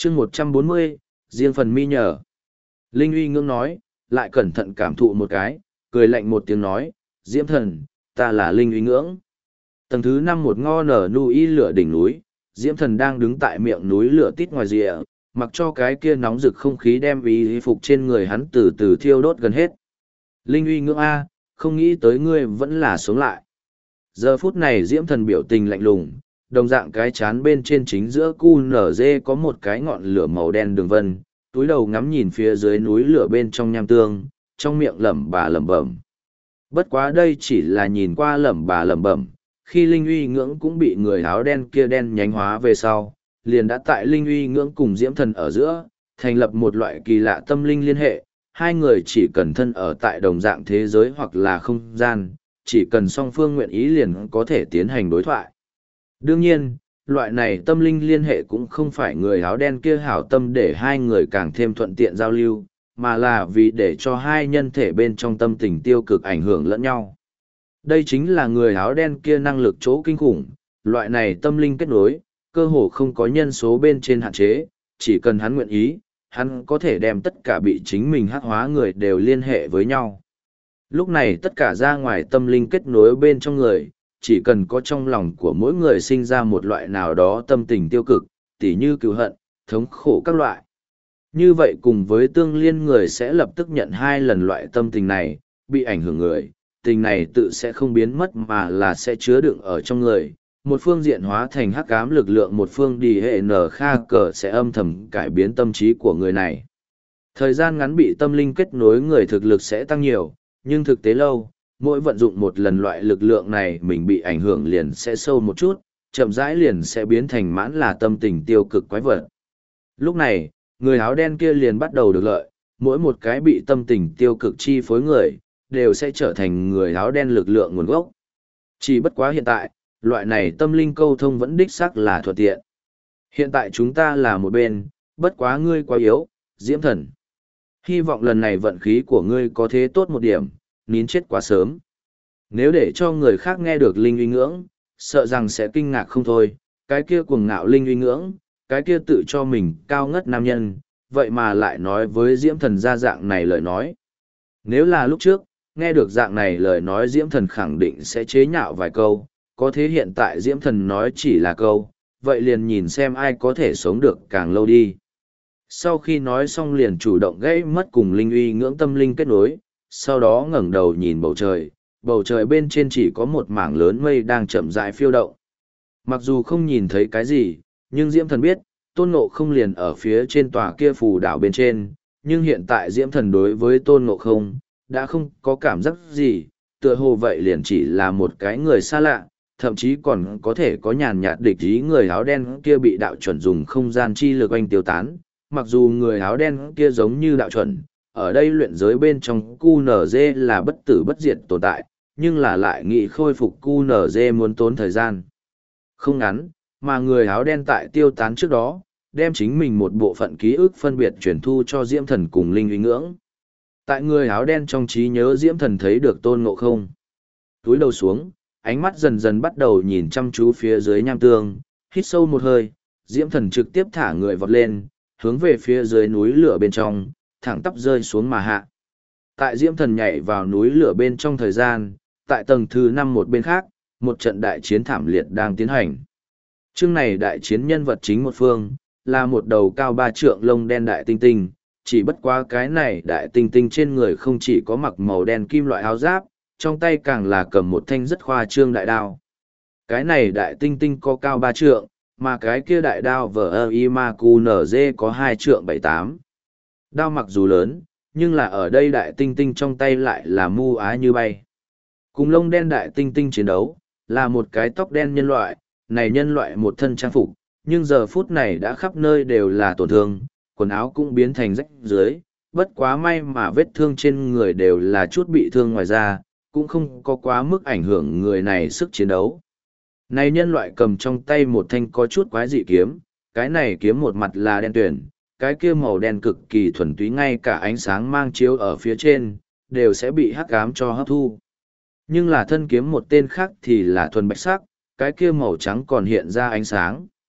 chương 140, riêng phần mi nhờ. Linh uy ngưỡng nói, lại cẩn thận cảm thụ một cái, cười lạnh một tiếng nói, Diễm thần, ta là Linh uy ngưỡng. Tầng thứ 5 một ngo nở nuôi lửa đỉnh núi, Diễm thần đang đứng tại miệng núi lửa tít ngoài rìa, mặc cho cái kia nóng rực không khí đem y phục trên người hắn từ từ thiêu đốt gần hết. Linh uy ngưỡng A, không nghĩ tới ngươi vẫn là sống lại. Giờ phút này Diễm thần biểu tình lạnh lùng, đồng dạng cái chán bên trên chính giữa cu nở dê có một cái ngọn lửa màu đen đường vân, túi đầu ngắm nhìn phía dưới núi lửa bên trong nham tương, trong miệng lẩm bà lẩm bẩm. Bất quá đây chỉ là nhìn qua lẩm bà lẩm bẩm, khi Linh uy ngưỡng cũng bị người áo đen kia đen nhánh hóa về sau, liền đã tại Linh uy ngưỡng cùng Diễm thần ở giữa, thành lập một loại kỳ lạ tâm linh liên hệ, hai người chỉ cần thân ở tại đồng dạng thế giới hoặc là không gian, chỉ cần song phương nguyện ý liền có thể tiến hành đối thoại. Đương nhiên, loại này tâm linh liên hệ cũng không phải người áo đen kia hảo tâm để hai người càng thêm thuận tiện giao lưu, mà là vì để cho hai nhân thể bên trong tâm tình tiêu cực ảnh hưởng lẫn nhau. Đây chính là người áo đen kia năng lực chỗ kinh khủng, loại này tâm linh kết nối, cơ hồ không có nhân số bên trên hạn chế, chỉ cần hắn nguyện ý, hắn có thể đem tất cả bị chính mình hắc hóa người đều liên hệ với nhau. Lúc này tất cả ra ngoài tâm linh kết nối bên trong người, chỉ cần có trong lòng của mỗi người sinh ra một loại nào đó tâm tình tiêu cực, tỉ như cừu hận, thống khổ các loại. Như vậy cùng với tương liên người sẽ lập tức nhận hai lần loại tâm tình này, bị ảnh hưởng người, tình này tự sẽ không biến mất mà là sẽ chứa đựng ở trong người. Một phương diện hóa thành hắc ám lực lượng, một phương đi hệ nở kha cờ sẽ âm thầm cải biến tâm trí của người này. Thời gian ngắn bị tâm linh kết nối người thực lực sẽ tăng nhiều, nhưng thực tế lâu, mỗi vận dụng một lần loại lực lượng này mình bị ảnh hưởng liền sẽ sâu một chút, chậm rãi liền sẽ biến thành mãn là tâm tình tiêu cực quái vật. Lúc này, người áo đen kia liền bắt đầu được lợi, mỗi một cái bị tâm tình tiêu cực chi phối người, đều sẽ trở thành người áo đen lực lượng nguồn gốc. Chỉ bất quá hiện tại, loại này tâm linh câu thông vẫn đích xác là thuận tiện. Hiện tại chúng ta là một bên, bất quá ngươi quá yếu, Diễm thần. Hy vọng lần này vận khí của ngươi có thế tốt một điểm, nín chết quá sớm. Nếu để cho người khác nghe được Linh uy ngưỡng, sợ rằng sẽ kinh ngạc không thôi, cái kia cuồng ngạo Linh uy ngưỡng, cái kia tự cho mình cao ngất nam nhân, vậy mà lại nói với Diễm thần ra dạng này lời nói. Nếu là lúc trước, nghe được dạng này lời nói Diễm thần khẳng định sẽ chế nhạo vài câu, có thế hiện tại Diễm thần nói chỉ là câu, vậy liền nhìn xem ai có thể sống được càng lâu đi. Sau khi nói xong liền chủ động gãy mất cùng Linh uy ngưỡng tâm linh kết nối, sau đó ngẩng đầu nhìn bầu trời bên trên chỉ có một mảng lớn mây đang chậm rãi phiêu động. Mặc dù không nhìn thấy cái gì, nhưng Diễm thần biết, Tôn Ngộ Không liền ở phía trên tòa kia phù đảo bên trên, nhưng hiện tại Diễm thần đối với Tôn Ngộ Không, đã không có cảm giác gì, tựa hồ vậy liền chỉ là một cái người xa lạ, thậm chí còn có thể có nhàn nhạt địch ý người áo đen kia bị đạo chuẩn dùng không gian chi lực oanh tiêu tán. Mặc dù người áo đen kia giống như đạo chuẩn, ở đây luyện giới bên trong QNZ là bất tử bất diệt tồn tại, nhưng là lại nghĩ khôi phục QNZ muốn tốn thời gian không ngắn, mà người áo đen tại tiêu tán trước đó, đem chính mình một bộ phận ký ức phân biệt truyền thu cho Diễm thần cùng Linh uy ngưỡng. Tại người áo đen trong trí nhớ Diễm thần thấy được Tôn Ngộ Không. Túi đầu xuống, ánh mắt dần dần bắt đầu nhìn chăm chú phía dưới nham tương, hít sâu một hơi, Diễm thần trực tiếp thả người vọt lên, hướng về phía dưới núi lửa bên trong, thẳng tắp rơi xuống mà hạ. Tại Diễm thần nhảy vào núi lửa bên trong thời gian, tại tầng thứ 5 một bên khác, một trận đại chiến thảm liệt đang tiến hành. Chương này đại chiến nhân vật chính một phương, là một đầu cao 3 trượng lông đen đại tinh tinh, chỉ bất quá cái này đại tinh tinh trên người không chỉ có mặc màu đen kim loại áo giáp, trong tay càng là cầm một thanh rất khoa trương đại đao. Cái này đại tinh tinh có cao 3 trượng, mà cái kia đại đao vờ y ma cu nở dê có 2 trượng 78. Đao mặc dù lớn, nhưng là ở đây đại tinh tinh trong tay lại là mu á như bay. Cùng lông đen đại tinh tinh chiến đấu, là một cái tóc đen nhân loại, này nhân loại một thân trang phục, nhưng giờ phút này đã khắp nơi đều là tổn thương, quần áo cũng biến thành rách dưới, bất quá may mà vết thương trên người đều là chút bị thương ngoài ra, cũng không có quá mức ảnh hưởng người này sức chiến đấu. Này nhân loại cầm trong tay một thanh có chút quái dị kiếm, cái này kiếm một mặt là đen tuyển, cái kia màu đen cực kỳ thuần túy, ngay cả ánh sáng mang chiếu ở phía trên, đều sẽ bị hắc ám cho hấp thu. Nhưng là thân kiếm một tên khác thì là thuần bạch sắc, cái kia màu trắng còn hiện ra ánh sáng.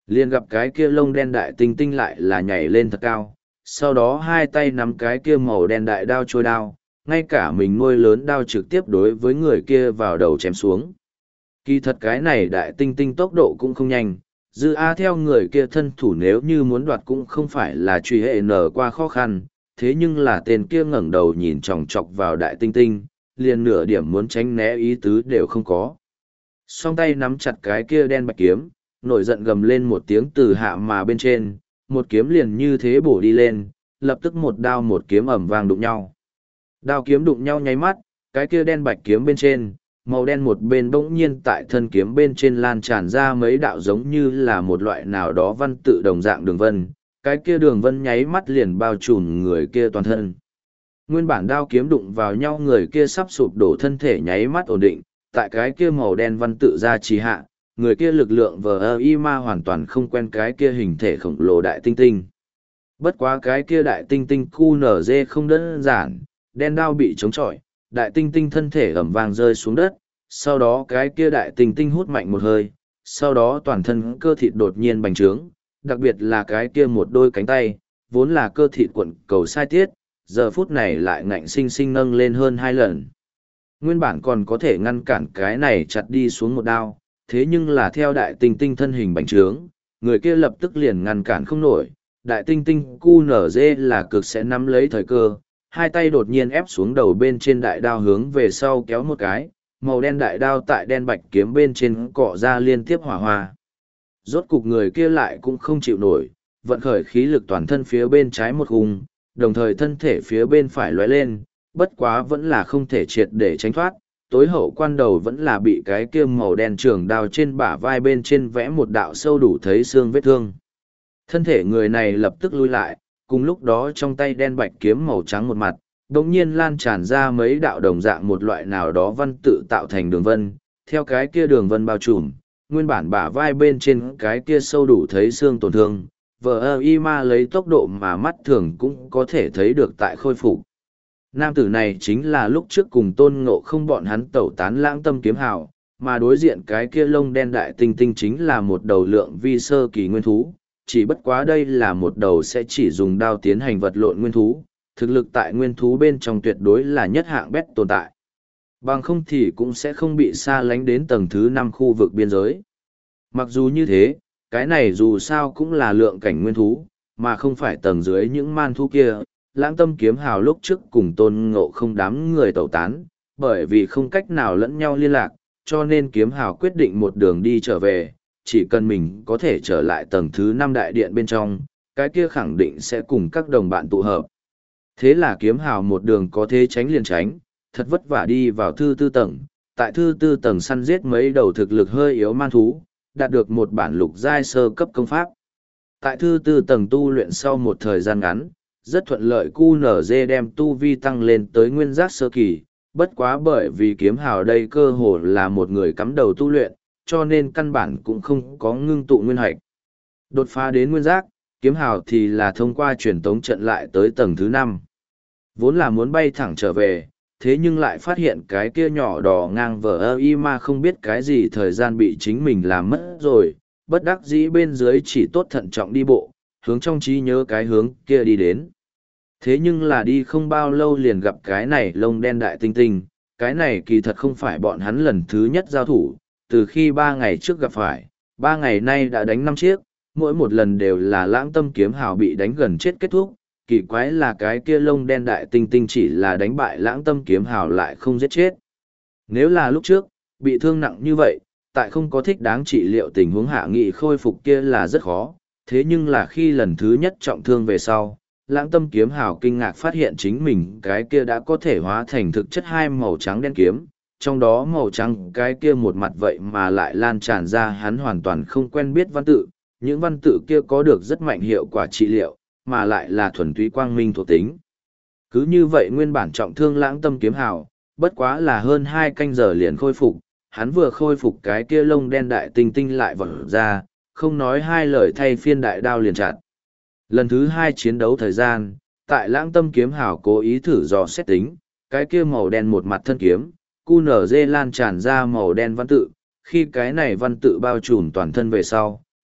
Liền gặp cái kia lông đen đại tinh tinh lại là nhảy lên thật cao, sau đó hai tay nắm cái kia màu đen đại đao trôi đao, ngay cả mình nuôi lớn đao trực tiếp đối với người kia vào đầu chém xuống. Kỳ thật cái này đại tinh tinh tốc độ cũng không nhanh, Dư A theo người kia thân thủ nếu như muốn đoạt cũng không phải là truy hệ nở qua khó khăn, thế nhưng là tên kia ngẩng đầu nhìn chòng chọc vào đại tinh tinh, liền nửa điểm muốn tránh né ý tứ đều không có. Song tay nắm chặt cái kia đen bạch kiếm, nổi giận gầm lên một tiếng từ hạ mà bên trên, một kiếm liền như thế bổ đi lên, lập tức một đao một kiếm ẩm vang đụng nhau. Đao kiếm đụng nhau nháy mắt, cái kia đen bạch kiếm bên trên, màu đen một bên bỗng nhiên tại thân kiếm bên trên lan tràn ra mấy đạo giống như là một loại nào đó văn tự đồng dạng đường vân, cái kia đường vân nháy mắt liền bao trùm người kia toàn thân. Nguyên bản đao kiếm đụng vào nhau người kia sắp sụp đổ thân thể nháy mắt ổn định, tại cái kia màu đen văn tự ra trì hạ, người kia lực lượng vờ y ma hoàn toàn không quen cái kia hình thể khổng lồ đại tinh tinh. Bất quá cái kia đại tinh tinh QNZ không đơn giản, đen đao bị chống chọi, đại tinh tinh thân thể ẩm vàng rơi xuống đất, sau đó cái kia đại tinh tinh hút mạnh một hơi, sau đó toàn thân cơ thịt đột nhiên bành trướng, đặc biệt là cái kia một đôi cánh tay, vốn là cơ thịt cuộn cầu sai tiết, giờ phút này lại ngạnh sinh sinh nâng lên hơn 2 lần. Nguyên bản còn có thể ngăn cản cái này chặt đi xuống một đao, thế nhưng là theo đại tinh tinh thân hình bành trướng, người kia lập tức liền ngăn cản không nổi, đại tinh tinh QNZ là cực sẽ nắm lấy thời cơ, hai tay đột nhiên ép xuống đầu bên trên đại đao hướng về sau kéo một cái, màu đen đại đao tại đen bạch kiếm bên trên cọ ra liên tiếp hỏa hoa. Rốt cục người kia lại cũng không chịu nổi, vận khởi khí lực toàn thân phía bên trái một hùng, đồng thời thân thể phía bên phải lóe lên, bất quá vẫn là không thể triệt để tránh thoát, tối hậu quan đầu vẫn là bị cái kia màu đen trường đao trên bả vai bên trên vẽ một đạo sâu đủ thấy xương vết thương. Thân thể người này lập tức lui lại, cùng lúc đó trong tay đen bạch kiếm màu trắng một mặt, đột nhiên lan tràn ra mấy đạo đồng dạng một loại nào đó văn tự tạo thành đường vân, theo cái kia đường vân bao trùm, nguyên bản bả vai bên trên cái kia sâu đủ thấy xương tổn thương, vờ y ma lấy tốc độ mà mắt thường cũng có thể thấy được tại khôi phục. Nam tử này chính là lúc trước cùng Tôn Ngộ Không bọn hắn tẩu tán Lãng Tâm kiếm hào, mà đối diện cái kia lông đen đại tinh tinh chính là một đầu lượng vi sơ kỳ nguyên thú, chỉ bất quá đây là một đầu sẽ chỉ dùng đao tiến hành vật lộn nguyên thú, thực lực tại nguyên thú bên trong tuyệt đối là nhất hạng bét tồn tại. Bằng không thì cũng sẽ không bị xa lánh đến tầng thứ 5 khu vực biên giới. Mặc dù như thế, cái này dù sao cũng là lượng cảnh nguyên thú, mà không phải tầng dưới những man thú kia. Lãng Tâm kiếm hào lúc trước cùng Tôn Ngộ Không đám người tẩu tán, bởi vì không cách nào lẫn nhau liên lạc, cho nên kiếm hào quyết định một đường đi trở về, chỉ cần mình có thể trở lại tầng thứ 5 đại điện bên trong, cái kia khẳng định sẽ cùng các đồng bạn tụ hợp. Thế là kiếm hào một đường có thế tránh liền tránh, thật vất vả đi vào thứ 4 tầng, tại thứ 4 tầng săn giết mấy đầu thực lực hơi yếu man thú, đạt được một bản lục giai sơ cấp công pháp. Tại thứ 4 tầng tu luyện sau một thời gian ngắn, rất thuận lợi QNZ đem tu vi tăng lên tới nguyên giác sơ kỳ, bất quá bởi vì kiếm hào đây cơ hồ là một người cắm đầu tu luyện, cho nên căn bản cũng không có ngưng tụ nguyên hạch. Đột phá đến nguyên giác, kiếm hào thì là thông qua truyền tống trận lại tới tầng thứ 5. Vốn là muốn bay thẳng trở về, thế nhưng lại phát hiện cái kia nhỏ đỏ ngang vờ y ma không biết cái gì thời gian bị chính mình làm mất rồi, bất đắc dĩ bên dưới chỉ tốt thận trọng đi bộ, hướng trong trí nhớ cái hướng kia đi đến. Thế nhưng là đi không bao lâu liền gặp cái này lông đen đại tinh tinh, cái này kỳ thật không phải bọn hắn lần thứ nhất giao thủ, từ khi 3 ngày trước gặp phải, 3 ngày nay đã đánh 5 chiếc, mỗi một lần đều là Lãng Tâm kiếm hào bị đánh gần chết kết thúc, kỳ quái là cái kia lông đen đại tinh tinh chỉ là đánh bại Lãng Tâm kiếm hào lại không giết chết. Nếu là lúc trước, bị thương nặng như vậy, tại không có thích đáng trị liệu tình huống hạ nghị khôi phục kia là rất khó, thế nhưng là khi lần thứ nhất trọng thương về sau, Lãng Tâm kiếm hào kinh ngạc phát hiện chính mình cái kia đã có thể hóa thành thực chất hai màu trắng đen kiếm, trong đó màu trắng cái kia một mặt vậy mà lại lan tràn ra hắn hoàn toàn không quen biết văn tự, những văn tự kia có được rất mạnh hiệu quả trị liệu, mà lại là thuần túy quang minh thuộc tính. Cứ như vậy nguyên bản trọng thương Lãng Tâm kiếm hào, bất quá là hơn 2 canh giờ liền khôi phục, hắn vừa khôi phục cái kia lông đen đại tinh tinh lại vọt ra, không nói hai lời thay phiên đại đao liền chặt. Lần thứ 2 chiến đấu thời gian, tại Lãng Tâm kiếm hào cố ý thử dò xét tính, cái kia màu đen một mặt thân kiếm, QNZ lan tràn ra màu đen văn tự, khi cái này văn tự bao trùm toàn thân về sau,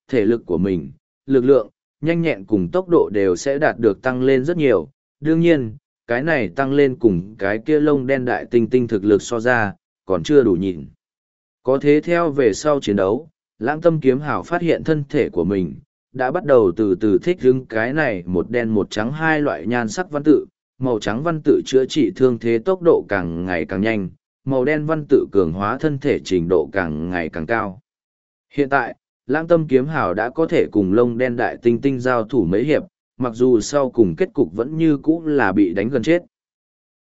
thể lực của mình, lực lượng, nhanh nhẹn cùng tốc độ đều sẽ đạt được tăng lên rất nhiều. Đương nhiên, cái này tăng lên cùng cái kia lông đen đại tinh tinh thực lực so ra, còn chưa đủ nhìn. Có thế theo về sau chiến đấu, Lãng Tâm Kiếm Hảo phát hiện thân thể của mình, đã bắt đầu từ từ thích ứng cái này một đen một trắng hai loại nhan sắc văn tự, màu trắng văn tự chữa trị thương thế tốc độ càng ngày càng nhanh, màu đen văn tự cường hóa thân thể trình độ càng ngày càng cao. Hiện tại, Lãng Tâm Kiếm Hảo đã có thể cùng lông đen đại tinh tinh giao thủ mấy hiệp, mặc dù sau cùng kết cục vẫn như cũ là bị đánh gần chết.